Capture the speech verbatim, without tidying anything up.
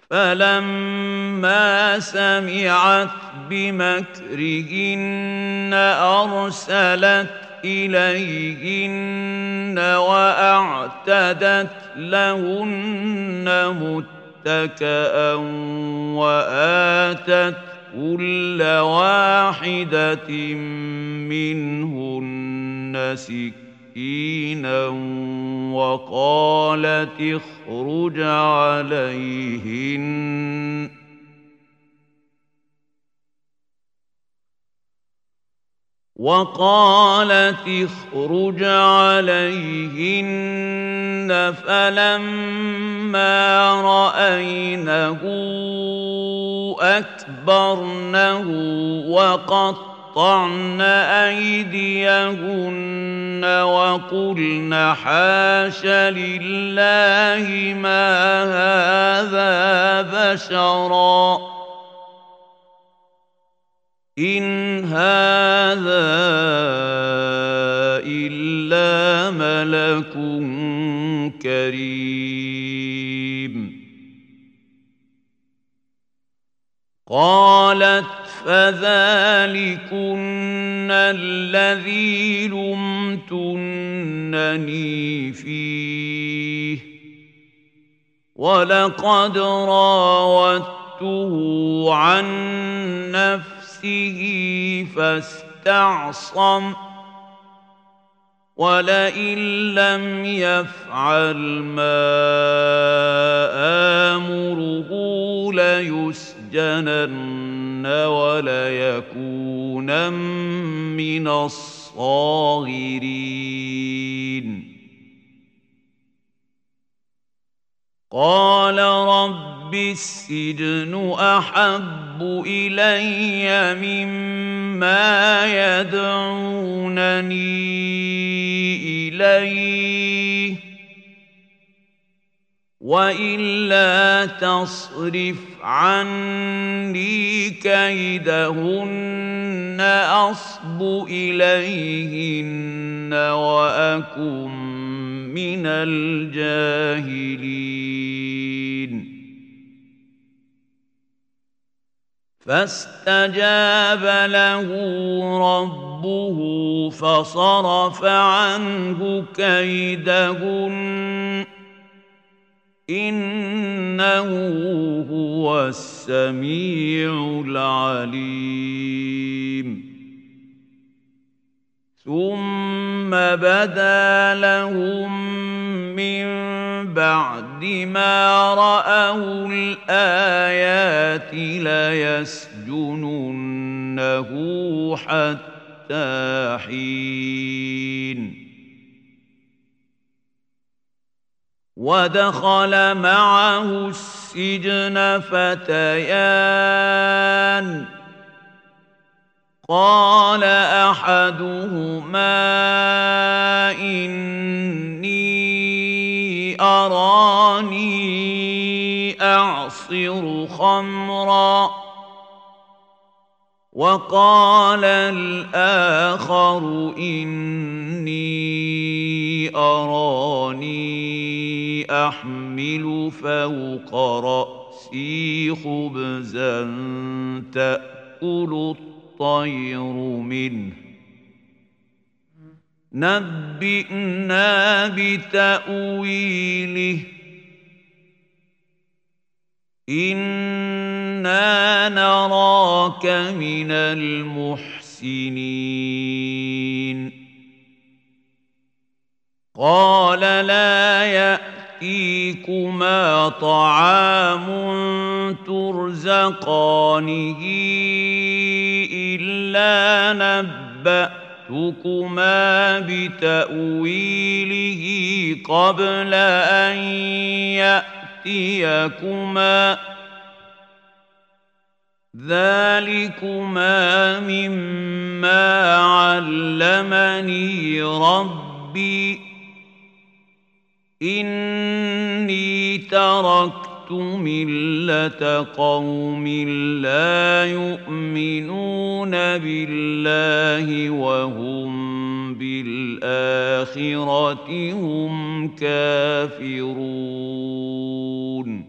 فلما سمعت بمكرهن أرسلت إليهن وأعتدت لهن متكأ وآتت كل واحدة منهن سكينا وقالت اخرج عليهن وقالت اخرج عليهن فلما رأينه أكبرنه وقطعن أيديهن وقلن حاش لله ما هذا بشرا إن هذا إلا ملك كريم. قالت فذلكن الذي لمتنني فيه ولقد راودته عن نفسه فاستعصم ولئن لم يفعل ما آمره ليسجنن وليكونن من الصاغرين. قال رب السجن أحب إلي مما يدعونني إليه وإلا تصرف عني كيدهن أصب إليهن وأكن من الجاهلين. فاستجاب له ربه فصرف عنه كيدهن إنه هو السميع العليم. ثم بدا لهم من بعد ما رأوا الآيات ليسجننه حتى حين. ودخل معه السجن فتيان قال أحدهما إني أراني أعصر خمرا وقال الآخر إني أراني أحمل فوق رأسي خبزا تأكل الطير منه نبئنا بتأويله إنا نراك من المحسنين. قال لا يأتيكما طعام ترزقانه إلا نبأتكما بتأويله قبل أن يأتيكما ذلكما مما علمني ربي إني تركت ملة قوم لا يؤمنون بالله وهم بالآخرة هم كافرون.